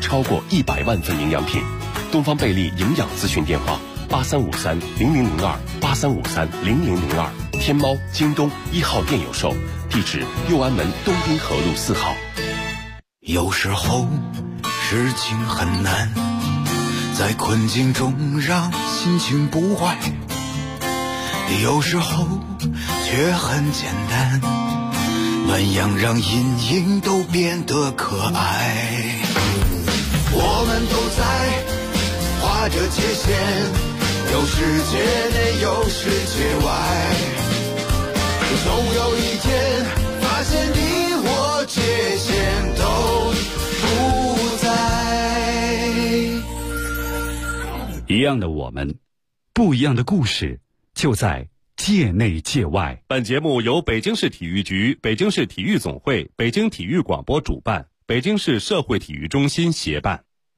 超过100万份营养品。东方贝利营养咨询电话8353000283530002，天猫、京东1号店有售，地址右安门东滨河路4号。 有时候事情很难，在困境中让心情不坏，有时候却很简单，暖阳让阴影都变得可爱。我们都在划着界限，有世界内有世界外，总有一天发现你我界限都不在。 一样的我们，不一样的故事，就在界内界外。 本节目由北京市体育局、北京市体育总会、北京体育广播主办，北京市社会体育中心协办。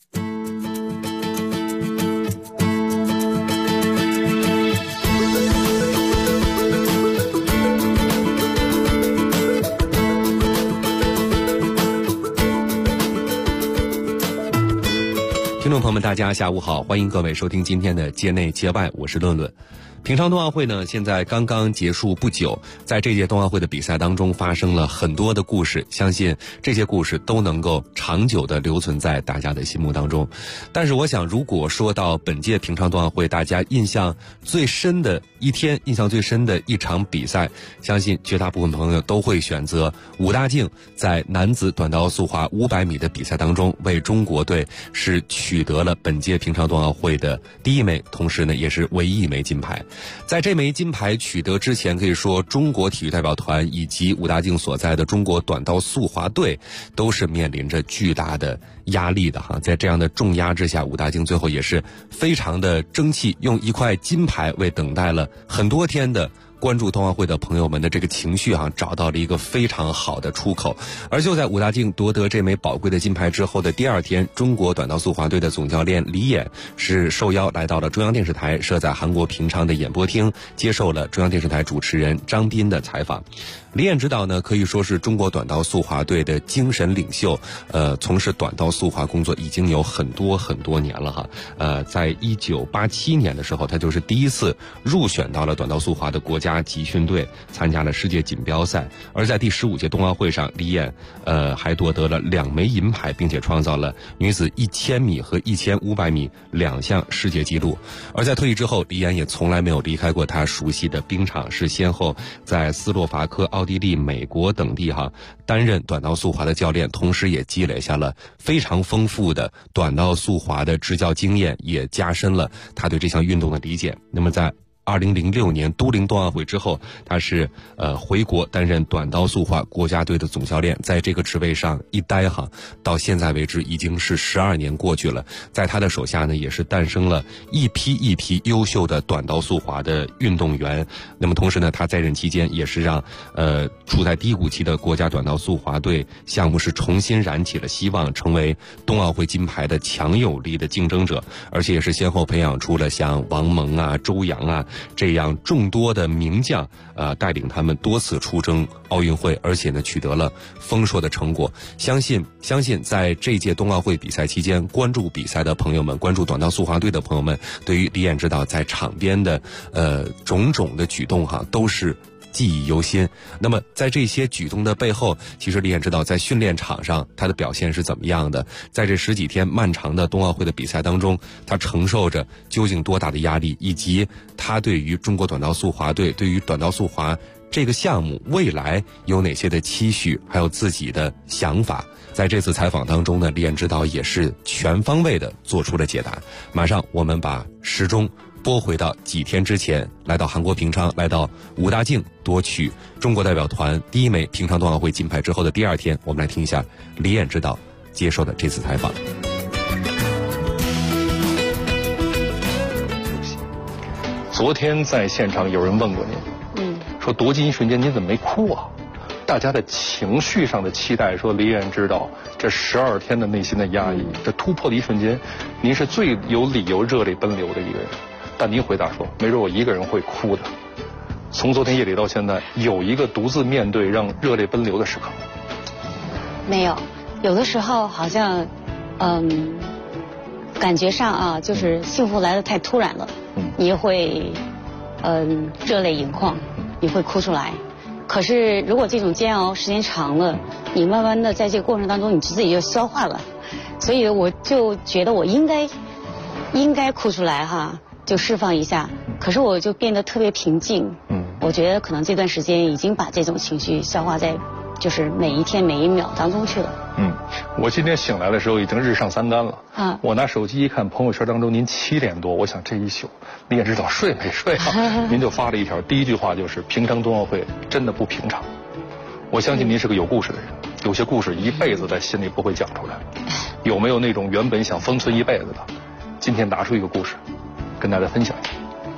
听众朋友们，大家下午好，欢迎各位收听今天的界内界外，我是论论。平昌冬奥会呢，现在刚刚结束不久，在这届冬奥会的比赛当中发生了很多的故事，相信这些故事都能够长久的留存在大家的心目当中。但是我想，如果说到本届平昌冬奥会大家印象最深的一天，印象最深的一场比赛，相信绝大部分朋友都会选择武大靖在男子短道速滑500米的比赛当中，为中国队是取得了本届平昌冬奥会的第一枚，同时呢也是唯一一枚金牌。在这枚金牌取得之前，可以说中国体育代表团以及武大靖所在的中国短道速滑队都是面临着巨大的压力的哈。在这样的重压之下，武大靖最后也是非常的争气，用一块金牌为等待了很多天的关注冬奥会的朋友们的这个情绪找到了一个非常好的出口。而就在武大靖夺得这枚宝贵的金牌之后的第二天，中国短道速滑队的总教练李演是受邀来到了中央电视台设在韩国平昌的演播厅，接受了中央电视台主持人张斌的采访。李演指导呢，可以说是中国短道速滑队的精神领袖，从事短道速滑工作已经有很多年了哈。在1987年的时候，他就是第一次入选到了短道速滑的国家集训队，参加了世界锦标赛。而在第15届冬奥会上，李演还夺得了2枚银牌，并且创造了女子1000米和1500米2项世界纪录。而在退役之后，李演也从来没有离开过他熟悉的冰场，是先后在斯洛伐克、奥地利、美国等地担任短道速滑的教练，同时也积累下了非常丰富的短道速滑的执教经验，也加深了他对这项运动的理解。那么在2006年都灵冬奥会之后，他是回国担任短道速滑国家队的总教练，在这个职位上一待到现在为止已经是12年过去了。在他的手下呢，也是诞生了一批优秀的短道速滑的运动员。那么同时呢，他在任期间也是让处在低谷期的国家短道速滑队项目是重新燃起了希望，成为冬奥会金牌的强有力的竞争者，而且也是先后培养出了像王蒙啊、周洋这样众多的名将，带领他们多次出征奥运会，而且呢取得了丰硕的成果。相信在这届冬奥会比赛期间，关注比赛的朋友们，关注短道速滑队的朋友们，对于李演指导在场边的种种的举动都是记忆犹新。那么在这些举动的背后，其实李演指导在训练场上他的表现是怎么样的？在这10几天漫长的冬奥会的比赛当中，他承受着究竟多大的压力，以及他对于中国短道速滑队，对于短道速滑这个项目未来有哪些的期许，还有自己的想法。在这次采访当中呢，李演指导也是全方位的做出了解答。马上我们把时钟拨回到几天之前，来到韩国平昌，来到武大靖夺取中国代表团第一枚平昌冬奥会金牌之后的第二天，我们来听一下李演指导接受的这次采访。 昨天在现场有人问过您，说夺金一瞬间您怎么没哭啊？大家的情绪上的期待，说李演指导这12天的内心的压抑，这突破的一瞬间，您是最有理由热泪奔流的一个人。但您回答说，没准我一个人会哭的。从昨天夜里到现在，有一个独自面对让热泪奔流的时刻？ 没有，有的时候好像感觉上啊，就是幸福来得太突然了，你会热泪盈眶，你会哭出来。可是如果这种煎熬时间长了，你慢慢的在这个过程当中，你自己就消化了。所以我就觉得我应该哭出来哈，就释放一下。可是我就变得特别平静。我觉得可能这段时间已经把这种情绪消化在就是每一天每一秒当中去了。 我今天醒来的时候已经日上三竿了。我拿手机一看朋友圈当中您7点多，我想这一宿你也知道睡没睡啊？您就发了一条，第一句话就是平昌冬奥会真的不平常。我相信您是个有故事的人，有些故事一辈子在心里不会讲出来。有没有那种原本想封存一辈子的，今天拿出一个故事跟大家分享一下？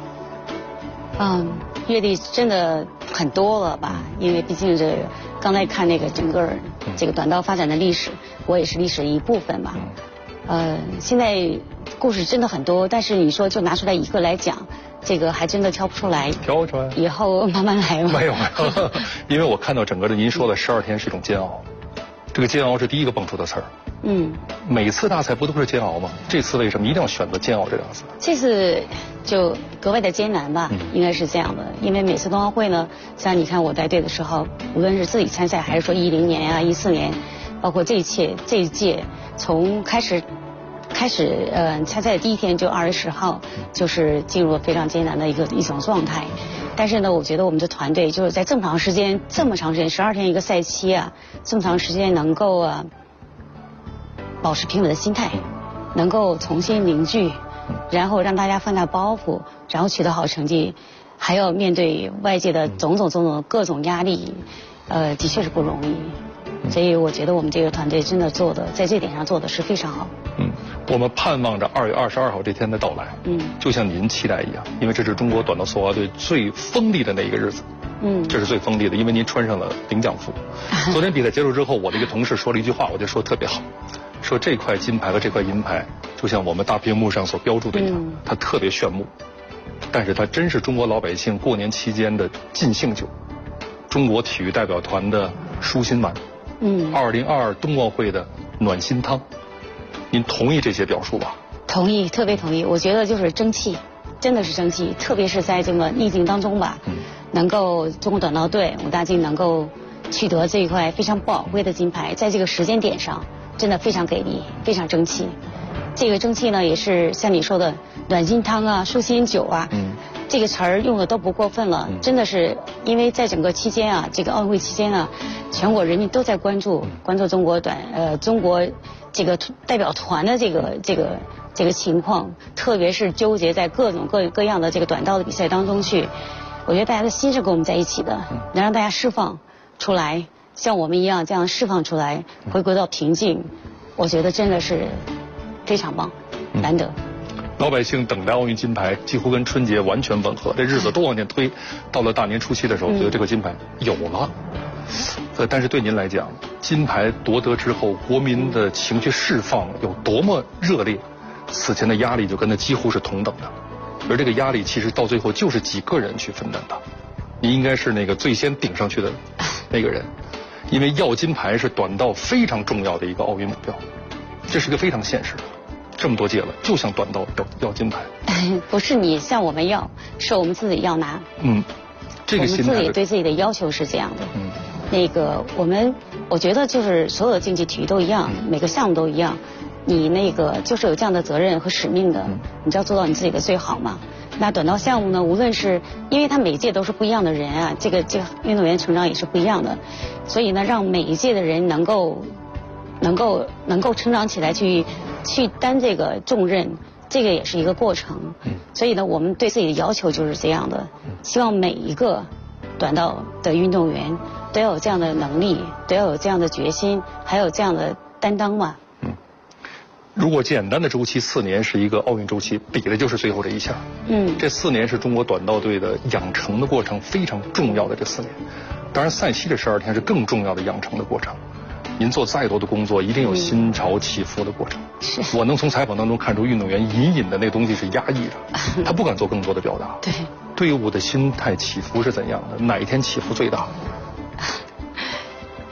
阅历真的很多了吧？因为毕竟这刚才看那个整个这个短道发展的历史，我也是历史的一部分吧。现在故事真的很多，但是你说就拿出来一个来讲，这个还真的挑不出来。 挑出来， 以后慢慢来吧。 没有，因为我看到整个的您说的12天是一种煎熬，这个煎熬是第一个蹦出的词儿。每次大赛不都是煎熬吗？这次为什么一定要选择煎熬这2个字？ 这次就格外的艰难吧，应该是这样的。因为每次冬奥会呢，像你看我带队的时候，无论是自己参赛还是说10年啊、14年，包括这一届，从开始参赛的第一天就2月10号，就是进入了非常艰难的一种状态。但是呢，我觉得我们的团队就是在这么长时间12天一个赛期啊，这么长时间能够保持平稳的心态，能够重新凝聚，然后让大家放下包袱，然后取得好成绩，还要面对外界的种种各种压力，的确是不容易。所以我觉得我们这个团队真的在这点上做的是非常好。 我们盼望着2月22号这天的到来。就像您期待一样，因为这是中国短道速滑队最锋利的那一个日子。这是最锋利的，因为您穿上了领奖服。昨天比赛结束之后，我的一个同事说了一句话，我觉得说得特别好，说这块金牌和这块银牌就像我们大屏幕上所标注的一样，它特别炫目，但是它真是中国老百姓过年期间的尽兴酒，中国体育代表团的舒心丸，2022冬奥会的暖心汤。您同意这些表述吧？ 同意，特别同意。我觉得就是争气，真的是争气，特别是在这个逆境当中吧，能够中国短道队武大靖能够取得这一块非常宝贵的金牌，在这个时间点上真的非常给力，非常争气。这个争气呢，也是像你说的暖心汤啊、舒心酒啊，这个词儿用的都不过分了。真的是因为在整个期间啊，这个奥运会期间呢，全国人民都在关注中国这个代表团的这个情况，特别是纠结在各种各样的这个短道的比赛当中去。我觉得大家的心是跟我们在一起的，能让大家释放出来，像我们一样这样释放出来，回归到平静，我觉得真的是非常棒，难得。 老百姓等待奥运金牌几乎跟春节完全吻合，这日子都往前推，到了大年初7的时候，觉得这个金牌有了。但是对您来讲，金牌夺得之后，国民的情绪释放有多么热烈，此前的压力就跟它几乎是同等的，而这个压力其实到最后就是几个人去分担的。你应该是那个最先顶上去的那个人，因为要金牌是短道非常重要的一个奥运目标，这是个非常现实的。这么多届了，就像短道要金牌， 不是你向我们要，是我们自己要拿。 这个心态， 我们自己对自己的要求是这样的。那个我觉得就是所有的竞技体育都一样，每个项目都一样，你那个就是有这样的责任和使命的，你就要做到你自己的最好嘛。那短道项目呢，无论是因为它每一届都是不一样的人啊，这个运动员成长也是不一样的，所以呢，让每一届的人能够成长起来，去担这个重任，这个也是一个过程。所以呢，我们对自己的要求就是这样的，希望每一个短道的运动员都要有这样的能力，都要有这样的决心，还有这样的担当嘛。 如果简单的周期4年是一个奥运周期，比的就是最后这一下。这4年是中国短道队的养成的过程，非常重要的这4年。当然，赛期的12天是更重要的养成的过程。您做再多的工作，一定有心潮起伏的过程。我能从采访当中看出，运动员隐隐的那东西是压抑着，他不敢做更多的表达。 对， 队伍的心态起伏是怎样的？哪一天起伏最大？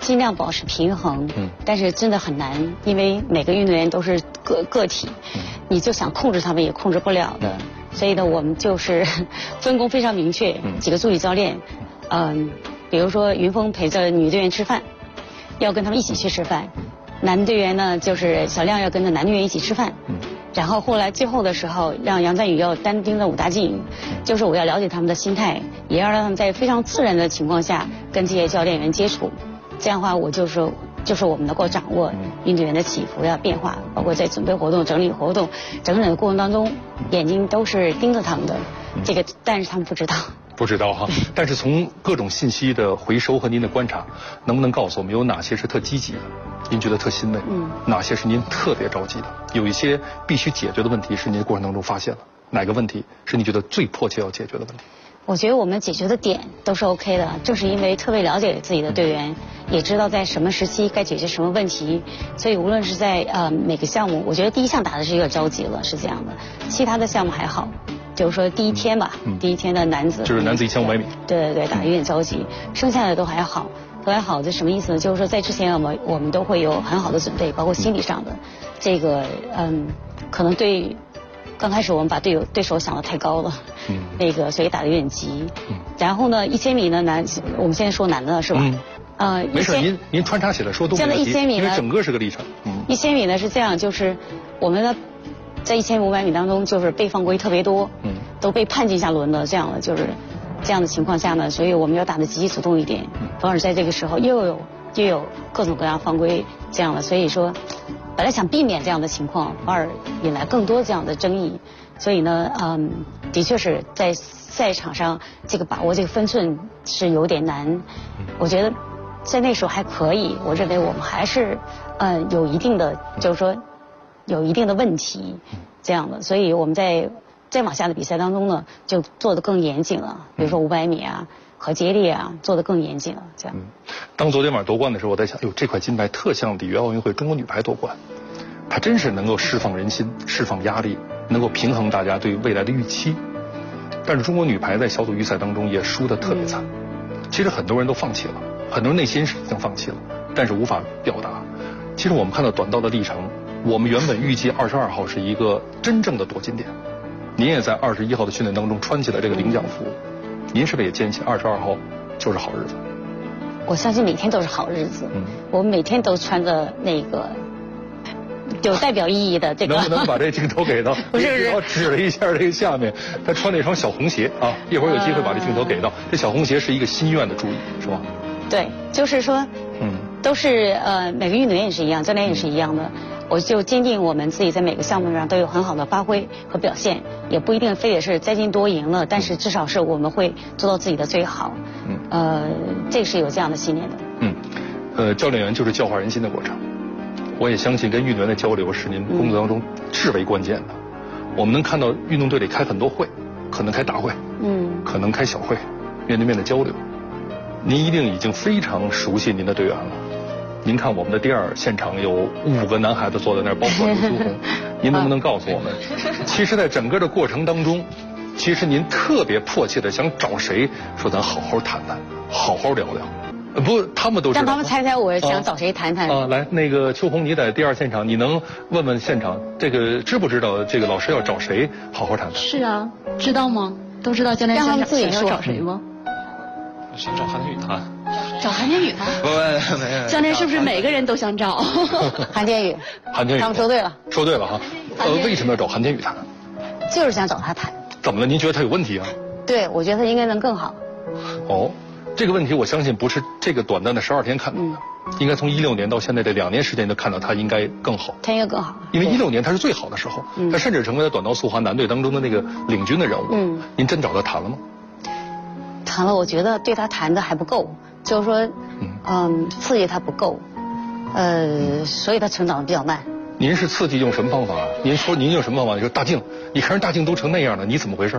尽量保持平衡，但是真的很难，因为每个运动员都是个体，你就想控制他们也控制不了的。所以呢，我们就是分工非常明确，几个助理教练，比如说云峰陪着女队员吃饭，要跟他们一起去吃饭；男队员呢，就是小亮要跟着男队员一起吃饭。然后后来最后的时候，让杨赞宇要单盯着武大靖，就是我要了解他们的心态，也要让他们在非常自然的情况下跟这些教练员接触。这样的话，我就是我们能够掌握运动员的起伏呀、变化，包括在准备活动、整理活动、整整的过程当中，眼睛都是盯着他们的。这个，但是他们不知道。 不知道哈，但是从各种信息的回收和您的观察，能不能告诉我们有哪些是特积极的，您觉得特欣慰？哪些是您特别着急的？有一些必须解决的问题是您过程当中发现了，哪个问题是你觉得最迫切要解决的问题？ 我觉得我们解决的点都是 OK 的，正是因为特别了解自己的队员，也知道在什么时期该解决什么问题，所以无论是在每个项目，我觉得第一项打的是有点着急了，是这样的，其他的项目还好。就是说第一天吧，第一天的男子就是男子1500米， 对，打得有点着急，剩下的都还好，这什么意思呢？就是说在之前我们都会有很好的准备，包括心理上的，这个可能刚开始我们把对手想得太高了，所以打得有点急。然后呢，1000米呢我们现在说男的是吧？ 没事，您穿插起来说都没问题。 这样的1000米呢， 因为整个是个历程。 1000米呢是这样，就是我们呢。在1500米当中，就是被犯规特别多，都被判进下轮的，这样的就是这样的情况下呢，所以我们要打得积极主动一点，反而在这个时候又有各种各样犯规这样的，所以说本来想避免这样的情况，反而引来更多这样的争议，所以呢，的确是在赛场上这个把握这个分寸是有点难，我觉得在那时候还可以，我认为我们还是有一定的，就是说。有一定的问题，这样的，所以我们在再往下的比赛当中呢，就做得更严谨了。比如说500米啊和接力啊，做得更严谨了。这样。 当昨天晚上夺冠的时候，我在想，这块金牌特像里约奥运会中国女排夺冠，它真是能够释放人心、释放压力，能够平衡大家对未来的预期。但是中国女排在小组预赛当中也输得特别惨。其实很多人都放弃了，很多人内心是已经放弃了，但是无法表达。其实我们看到短道的历程。我们原本预计22号是一个真正的夺金点，您也在21号的训练当中穿起了这个领奖服，您是不是也坚信22号就是好日子？ 我相信每天都是好日子，我们每天都穿着那个有代表意义的这个。 能不能把这镜头给到？ 不是， 我指了一下这个下面，他穿了一双小红鞋啊，一会儿有机会把这镜头给到。这小红鞋是一个心愿的注意，是吧？ 对，就是说，都是每个运动员也是一样，教练也是一样的。我就坚定我们自己在每个项目上都有很好的发挥和表现，也不一定非得是摘金夺银了，但是至少是我们会做到自己的最好。这是有这样的信念的。教练员就是教化人心的过程。我也相信跟运动员的交流是您工作当中至为关键的。我们能看到运动队里开很多会，可能开大会，可能开小会，面对面的交流。您一定已经非常熟悉您的队员了。您看我们的第二现场有5个男孩子坐在那儿，包括刘书红。您能不能告诉我们，其实在整个的过程当中，其实您特别迫切的想找谁说咱好好谈谈，好好聊聊。不，他们都知道。 让他们猜猜我想找谁谈谈。 来，那个秋红，你在第二现场，你能问问现场这个知不知道这个老师要找谁好好谈谈？ 是啊，知道吗？都知道教练想要找谁吗？ 想找韩天宇谈。 找韩天宇谈？ 不， 教练是不是每个人都想找？ 韩天宇，他们说对了。 说对了哈。为什么要找韩天宇谈？ 就是想找他谈。 怎么了？您觉得他有问题啊？ 对，我觉得他应该能更好。 这个问题我相信不是这个短暂的12天看到的，应该从16年到现在这2年时间就看到他应该更好。 他应该更好， 因为16年他是最好的时候，他甚至成为了短道速滑男队当中的那个领军的人物。您真找他谈了吗？ 谈了，我觉得对他谈的还不够，就是说，刺激他不够，所以他成长的比较慢。 您是刺激用什么方法？您说您用什么方法？你说大靖，你看人大靖都成那样了，你怎么回事？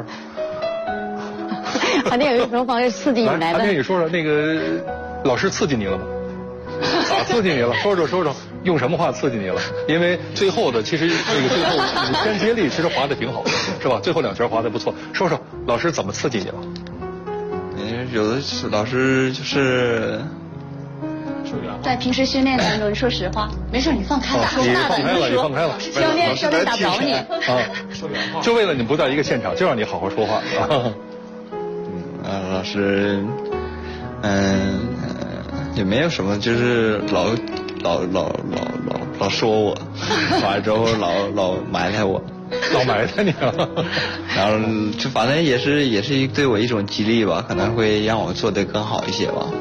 韩天宇有什么方式刺激你来的？ 韩天宇说说那个老师刺激你了吗？咋刺激你了？说说，用什么话刺激你了？因为最后的其实那个最后5圈接力其实滑的挺好的，是吧？最后2圈滑的不错。说说老师怎么刺激你了？ 有的老师就是在平时训练当中，说实话，没事，你放开了， 你放开了，你放开了， 教练打不着你啊， 就为了你不在一个现场，就让你好好说话啊。 老师，也没有什么，就是老说我，完了之后老埋汰我。 老埋汰你啊， 然后就反正也是对我一种激励吧，可能会让我做得更好一些吧。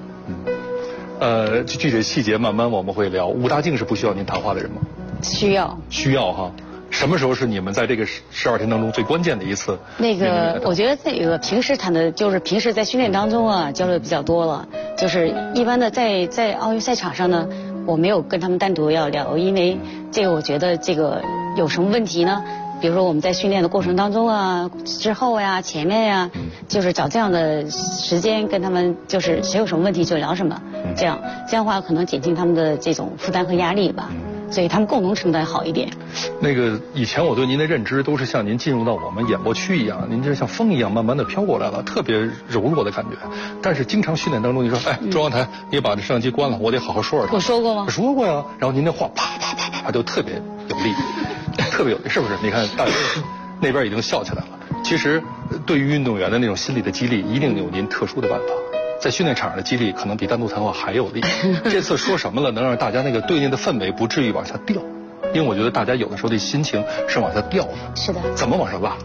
具体细节慢慢我们会聊。武大靖是不需要您谈话的人吗？ 需要哈。什么时候是你们在这个12天当中最关键的一次？ 我觉得这个平时谈的就是平时在训练当中啊交流比较多了，就是一般的在奥运赛场上呢，我没有跟他们单独要聊，因为这个我觉得这个有什么问题呢？比如说我们在训练的过程当中啊，之后呀、前面呀，就是找这样的时间跟他们，就是谁有什么问题就聊什么，这样的话可能减轻他们的这种负担和压力吧。所以他们共同承担好一点。 以前我对您的认知都是像您进入到我们演播区一样，您这像风一样慢慢的飘过来了，特别柔弱的感觉。但是经常训练当中，你说，中央台，你把这摄像机关了，我得好好说说。 我说过吗？ 说过呀。然后您的话啪啪啪啪啪就特别有力，特别有力，是不是？你看大家那边已经笑起来了。其实对于运动员的那种心理的激励，一定有您特殊的办法。在训练场上的激励可能比单独谈话还有力。这次说什么了，能让大家那个对应的氛围不至于往下掉？因为我觉得大家有的时候的心情是往下掉的。 是的。 怎么往上拉？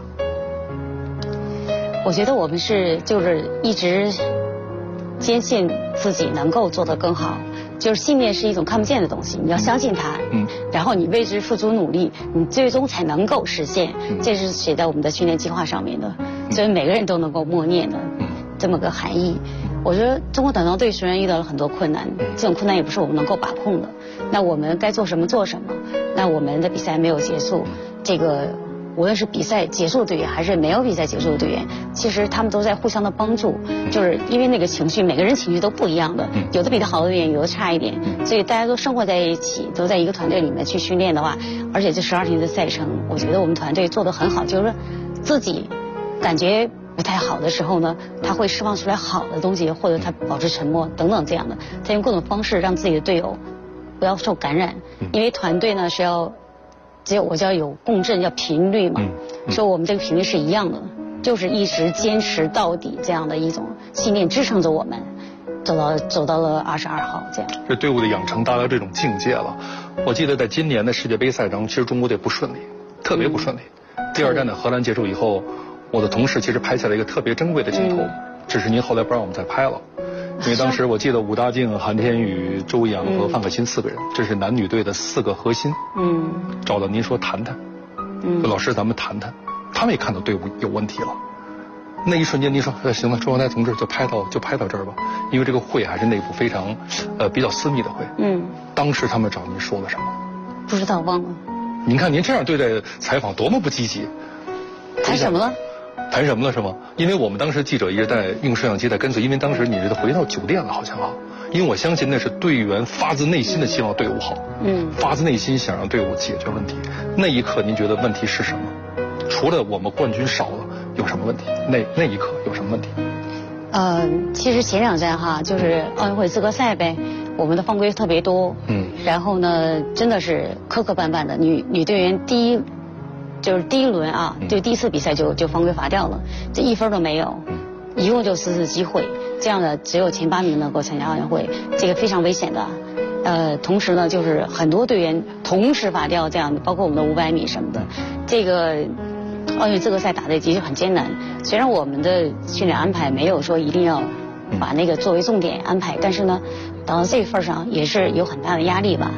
我觉得我们就是一直坚信自己能够做得更好。就是信念是一种看不见的东西，你要相信它，然后你为之付出努力，你最终才能够实现。这是写在我们的训练计划上面的，所以每个人都能够默念的这么个含义。我觉得中国短道队虽然遇到了很多困难，这种困难也不是我们能够把控的。那我们该做什么做什么。那我们的比赛没有结束，这个无论是比赛结束的队员还是没有比赛结束的队员，其实他们都在互相的帮助。就是因为那个情绪，每个人情绪都不一样的，有的比他好的队员，有的差一点，所以大家都生活在一起，都在一个团队里面去训练的话，而且这12天的赛程，我觉得我们团队做得很好，就是说自己感觉不太好的时候呢，他会释放出来好的东西，或者他保持沉默等等这样的，他用各种方式让自己的队友不要受感染，因为团队呢是要我叫有共振，叫频率嘛，说我们这个频率是一样的，就是一直坚持到底这样的一种信念支撑着我们走到了22号这样。 这队伍的养成达到这种境界了。我记得在今年的世界杯赛中，其实中国队不顺利，特别不顺利。第2站的荷兰结束以后，我的同事其实拍下了一个特别珍贵的镜头，只是您后来不让我们再拍了。因为当时我记得武大靖、韩天宇、周洋和范可新4个人，这是男女队的4个核心。找到您说谈谈，说老师咱们谈谈，他们也看到队伍有问题了。那一瞬间您说行了，中央台同志就拍到这儿吧，因为这个会还是内部非常比较私密的会。当时他们找您说了什么？ 不知道，忘了。 您看您这样对待采访多么不积极。 谈什么了？ 谈什么了是吗？因为我们当时记者一直在用摄像机在跟随，因为当时你是回到酒店了好像啊。因为我相信那是队员发自内心的希望队伍好，发自内心想让队伍解决问题。那一刻您觉得问题是什么？除了我们冠军少了，有什么问题？那一刻有什么问题？ 其实前2站哈，就是奥运会资格赛呗，我们的犯规特别多，然后呢，真的是磕磕绊绊的，女队员第一轮啊，就第1次比赛就犯规罚掉了，这1分都没有，一共就4次机会，这样的只有前8名能够参加奥运会，这个非常危险的。同时呢，就是很多队员同时罚掉这样的，包括我们的500米什么的，这个奥运资格赛打得的确很艰难。虽然我们的训练安排没有说一定要把那个作为重点安排，但是呢，到这份上也是有很大的压力吧。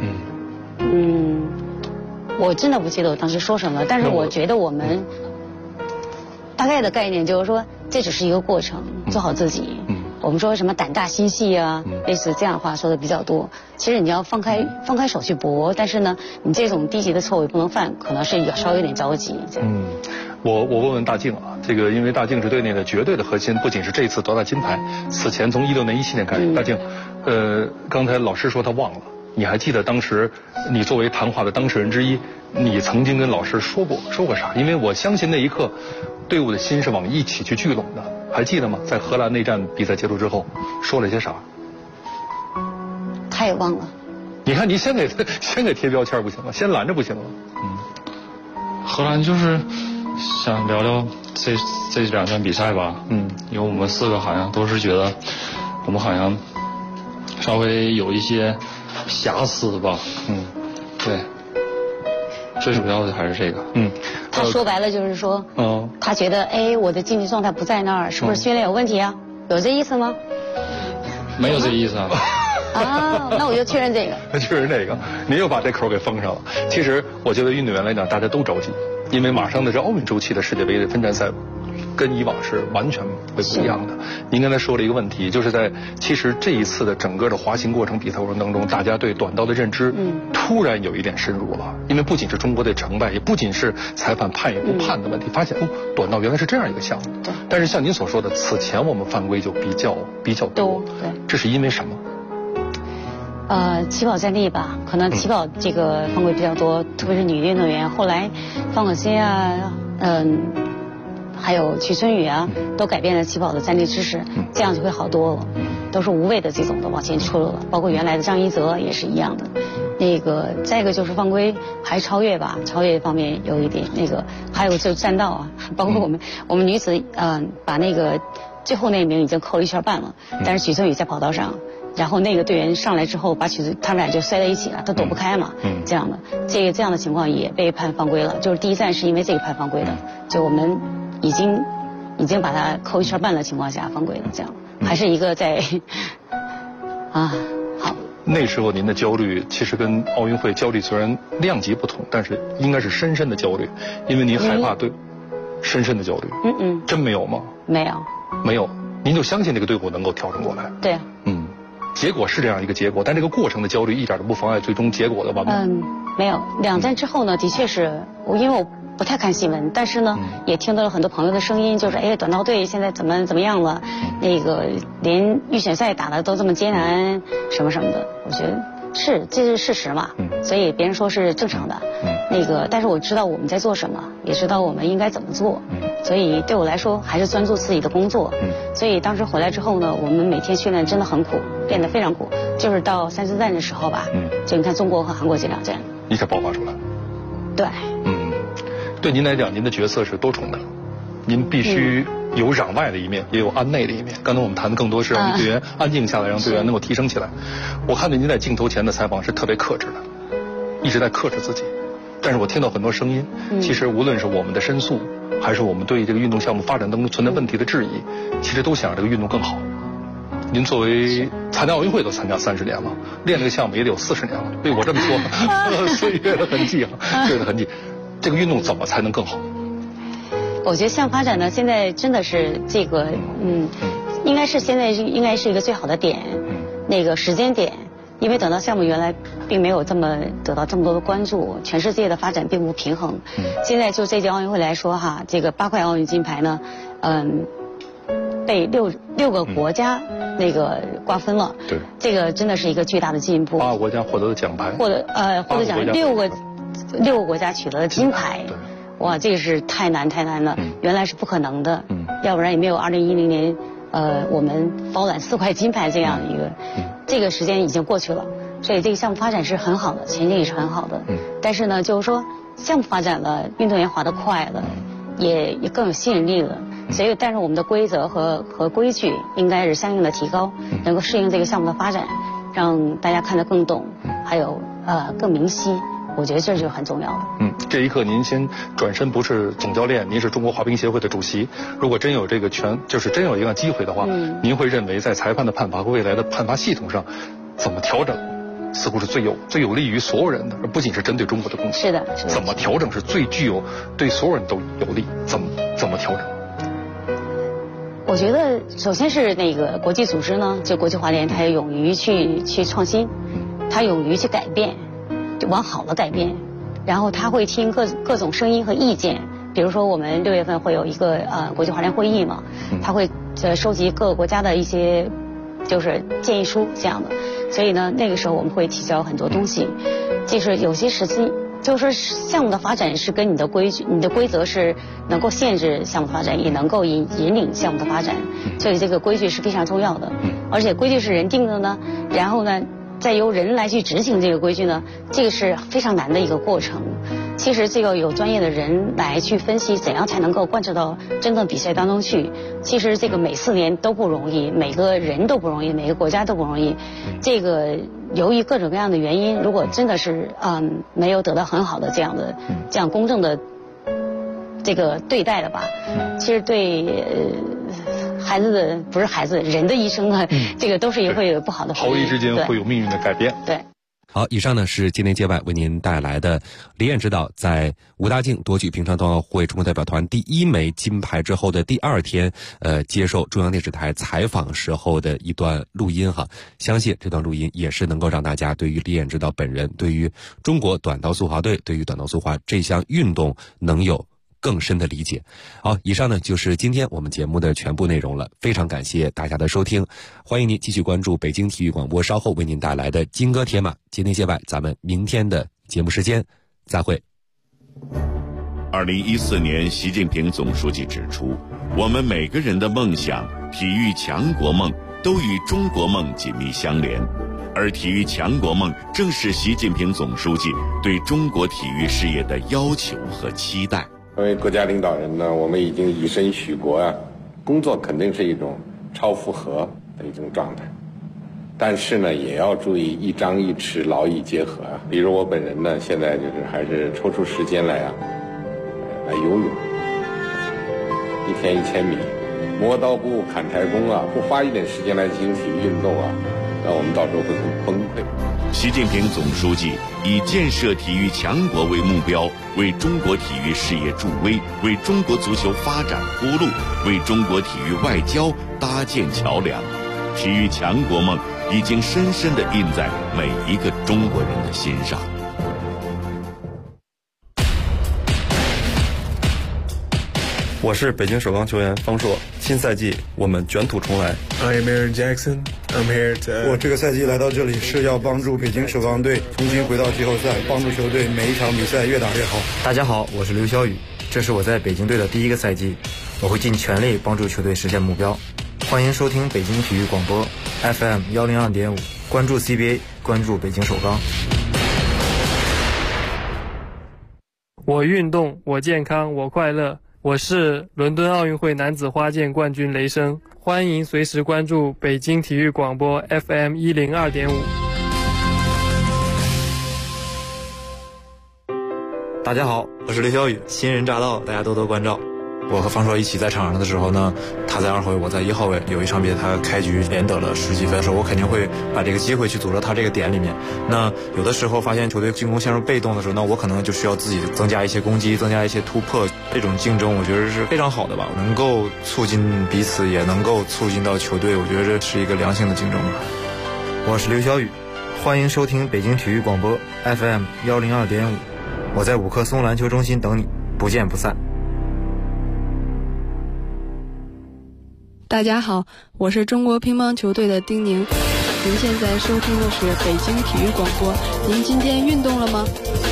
我真的不记得我当时说什么，但是我觉得我们大概的概念就是说，这只是一个过程，做好自己。我们说什么胆大心细啊，类似这样的话说的比较多。其实你要放开手去搏，但是呢，你这种低级的错误也不能犯，可能是稍微有点着急。 我问问大靖啊，这个因为大靖是队内的绝对的核心，不仅是这次夺到金牌，此前从16年、17年开始，大靖，刚才老师说他忘了。你还记得当时你作为谈话的当事人之一，你曾经跟老师说过啥？因为我相信那一刻，队伍的心是往一起去聚拢的，还记得吗？在荷兰那站比赛结束之后，说了些啥？ 也忘了。 你看，你先给贴标签不行吗？先拦着不行吗？ 荷兰就是想聊聊这2场比赛吧。因为我们4个好像都是觉得我们好像稍微有一些瑕疵吧。对。最主要的还是这个。 他说白了就是说，他觉得我的竞技状态不在那儿，是不是训练有问题啊？有这意思吗？ 没有这意思啊。 那我就确认这个。 确认这个，您又把这口给封上了。其实我觉得运动员来讲，大家都着急，因为马上的这奥运周期的世界杯的分站赛，跟以往是完全会不一样的。您刚才说了一个问题，就是其实这一次的整个的滑行过程比赛过程当中，大家对短道的认知突然有一点深入了。因为不仅是中国队成败，也不仅是裁判判与不判的问题，发现短道原来是这样一个项目。但是像您所说的，此前我们犯规就比较多。对，这是因为什么？ 起跑站立吧，可能起跑这个犯规比较多，特别是女运动员。后来方可欣啊，还有曲春雨啊，都改变了起跑的站立姿势，这样就会好多了。都是无谓的这种的往前出了，包括原来的张一泽也是一样的。再一个就是犯规还超越吧，超越方面有一点还有就占道啊，包括我们女子把最后那一名已经扣了1圈半了，但是曲春雨在跑道上。然后那个队员上来之后，他们俩就摔在一起了，他躲不开嘛，这样的情况也被判犯规了。就是第一站是因为这个判犯规的，就我们已经把他扣1圈半的情况下犯规了，这样还是一个在好。 那时候您的焦虑其实跟奥运会焦虑虽然量级不同，但是应该是深深的焦虑，因为您害怕对深深的焦虑。真没有吗？没有，您就相信这个队伍能够调整过来。 对啊。 结果是这样一个结果，但这个过程的焦虑一点都不妨碍最终结果的完美。 没有，2站之后呢，的确是因为我不太看新闻，但是呢，也听到了很多朋友的声音，就是短道队现在怎么样了？连预选赛打的都这么艰难，什么的，我觉得这是事实嘛。所以别人说是正常的。但是我知道我们在做什么，也知道我们应该怎么做。所以对我来说还是专注自己的工作。所以当时回来之后呢，我们每天训练真的很苦，变得非常苦。就是到3、4站的时候吧，就你看中国和韩国这2站， 一下爆发出来。 对。 对您来讲，您的角色是多重的，您必须有攘外的一面，也有安内的一面。刚才我们谈的更多是让队员安静下来，让队员能够提升起来。我看见您在镜头前的采访是特别克制的，一直在克制自己。但是我听到很多声音，其实无论是我们的申诉，还是我们对这个运动项目发展当中存在问题的质疑，其实都想让这个运动更好。您作为参加奥运会都参加30年了，练这个项目也得有40年了。对我这么说，岁月的痕迹啊，岁月的痕迹。这个运动怎么才能更好？ 我觉得项目发展呢，现在真的是应该是现在应该是一个最好的点，时间点。因为等到项目原来并没有得到这么多的关注，全世界的发展并不平衡。现在就这届奥运会来说哈，这个8块奥运金牌呢，被六个国家瓜分了。对，这个真的是一个巨大的进步。 8个国家获得的奖牌。 获得奖6个国家取得了金牌。对。哇，这个是太难了，原来是不可能的。要不然也没有2010年我们包揽4块金牌这样一个。这个时间已经过去了，所以这个项目发展是很好的，前景也是很好的。但是呢，就是说项目发展了，运动员滑得快了，也更有吸引力了。所以，但是我们的规则和规矩应该是相应的提高，能够适应这个项目的发展，让大家看得更懂，还有更明晰。我觉得这就是很重要的。 这一刻您先转身不是总教练，您是中国滑冰协会的主席。如果真有这个就是真有一个机会的话，您会认为在裁判的判罚和未来的判罚系统上，怎么调整，似乎是最有利于所有人的，而不仅是针对中国的公司。 是的。 怎么调整是最具有对所有人都有利？怎么调整？ 我觉得首先是国际组织呢，就国际滑联，它也勇于去创新，它勇于去改变。往好了改变，然后他会听各种声音和意见。比如说我们6月份会有一个国际滑联会议嘛，他会收集各个国家的一些就是建议书这样的。所以呢，那个时候我们会提交很多东西，就是有些时期就是说项目的发展是跟你的规矩、你的规则是能够限制项目发展，也能够引领项目的发展。所以这个规矩是非常重要的，而且规矩是人定的呢，然后呢。 再由人来去执行这个规矩呢，这个是非常难的一个过程。其实这个有专业的人来去分析怎样才能够贯彻到真正比赛当中去。其实这个每4年都不容易，每个人都不容易，每个国家都不容易。这个由于各种各样的原因，如果真的是没有得到很好的这样公正的这个对待的吧，其实对孩子的不是孩子人的一生呢，这个都是会有不好的回忆， 毫无之间会有命运的改变。 对。 好，以上呢是界内界外为您带来的李艳指导在吴大靖夺取平昌冬奥会中国代表团第1枚金牌之后的第2天，接受中央电视台采访时候的一段录音哈。相信这段录音也是能够让大家对于李艳指导本人，对于中国短道速滑队，对于短道速滑这项运动能有更深的理解。好，以上呢就是今天我们节目的全部内容了，非常感谢大家的收听，欢迎您继续关注北京体育广播稍后为您带来的金戈铁马界内界外，咱们明天的节目时间再会。 2014年，习近平总书记指出，我们每个人的梦想、体育强国梦都与中国梦紧密相连，而体育强国梦正是习近平总书记对中国体育事业的要求和期待。 作为国家领导人呢，我们已经以身许国啊，工作肯定是一种超负荷的一种状态，但是呢，也要注意一张一弛，劳逸结合啊。比如我本人呢，现在就是还是抽出时间来游泳，1天1000米，磨刀不误砍柴工啊，不花一点时间来进行体育运动啊，那我们到时候会很崩溃。 习近平总书记以建设体育强国为目标，为中国体育事业助威，为中国足球发展铺路，为中国体育外交搭建桥梁。体育强国梦已经深深地印在每一个中国人的心上。 我是北京首钢球员方硕，新赛季我们卷土重来。 I'm Aaron Jackson. I'm here to. 我这个赛季来到这里是要帮助北京首钢队重新回到季后赛，帮助球队每一场比赛越打越好。 大家好，我是刘晓宇，这是我在北京队的第1个赛季，我会尽全力帮助球队实现目标。欢迎收听北京体育广播 FM 102.5，关注 CBA， 关注北京首钢。 我运动，我健康，我快乐。我是伦敦奥运会男子花剑冠军雷声，欢迎随时关注北京体育广播 FM 102.5。 大家好，我是刘晓宇，新人乍到，大家多多关照。我和方硕一起在场上的时候呢，他在2号位，我在1号位。有一场比赛他开局连得了10几分的时候，我肯定会把这个机会去组织他这个点里面。那有的时候发现球队进攻陷入被动的时候，那我可能就需要自己增加一些攻击，增加一些突破。这种竞争我觉得是非常好的吧，能够促进彼此，也能够促进到球队，我觉得这是一个良性的竞争吧。我是刘晓宇，欢迎收听北京体育广播 FM 102.5，我在5棵松篮球中心等你，不见不散。 大家好，我是中国乒乓球队的丁宁，您现在收听的是北京体育广播。您今天运动了吗？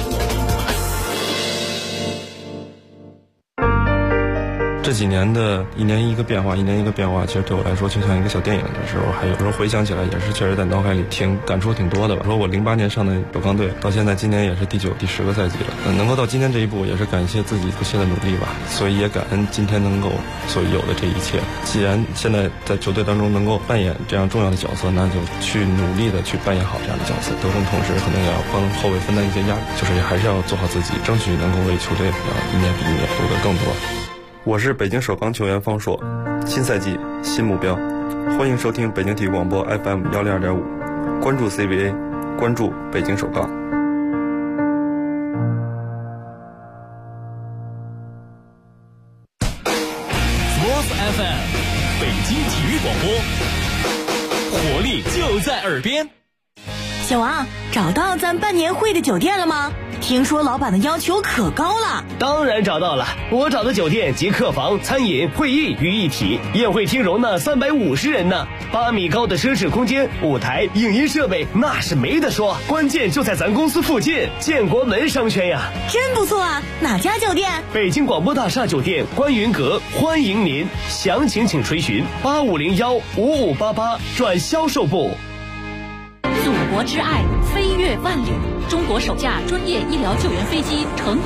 这几年的一年一个变化，其实对我来说就像一个小电影的时候，还有时候回想起来也是确实在脑海里感触挺多的吧。说我08年上的首钢队，到现在今年也是第9、第10个赛季了，能够到今天这一步，也是感谢自己不懈的努力吧。所以也感恩今天能够所有的这一切。既然现在在球队当中能够扮演这样重要的角色，那就去努力的去扮演好这样的角色。得分同时可能也要帮后卫分担一些压力，就是也还是要做好自己，争取能够为球队一年比一年夺得更多。我是北京首钢球员方硕，新赛季新目标，欢迎收听北京体育广播 FM 102.5，关注 CBA， 关注北京首钢。 Sports FM， 北京体育广播，活力就在耳边。 小王，找到咱办年会的酒店了吗？听说老板的要求可高了。 当然找到了，我找的酒店集客房、餐饮、会议于一体，宴会厅容纳350人呢，8米高的奢侈空间，舞台、影音设备那是没得说，关键就在咱公司附近，建国门商圈呀。 真不错啊，哪家酒店？ 北京广播大厦酒店观云阁，欢迎您，详情请垂询85015588转销售部。 组国之爱飞越万里，中国首架专业医疗救援飞机成